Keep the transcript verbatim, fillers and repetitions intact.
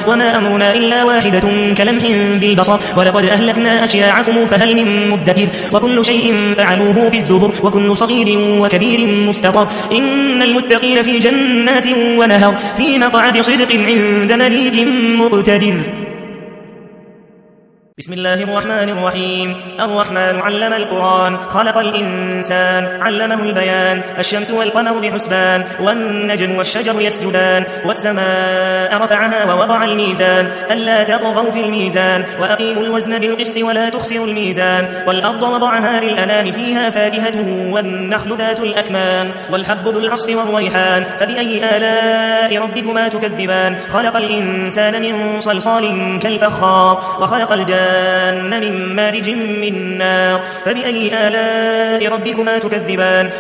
وما أمرنا إلا واحدة كلمح بالبصر ولقد أهلكنا أشياعكم فهل من مدكر وكل شيء فعلوه في الزبر وكل صغير وكبير مستطر إن المتقين في جنات ونهر في مقعد صدق عند مليك مقتدر. بسم الله الرحمن الرحيم. الرحمن علم القرآن خلق الإنسان علمه البيان الشمس والقمر بحسبان والنجم والشجر يسجدان والسماء رفعها ووضع الميزان ألا تطغوا في الميزان وأقيموا الوزن بالقسط ولا تخسروا الميزان والأرض وضعها للأنام فيها فاكهة والنخل ذات الأكمام والحب ذو العصف والريحان فبأي آلاء ربكما تكذبان خلق الإنسان من صلصال كالفخار وخلق الجان من مارج من نار فبأي آلاء ربكما تكذبان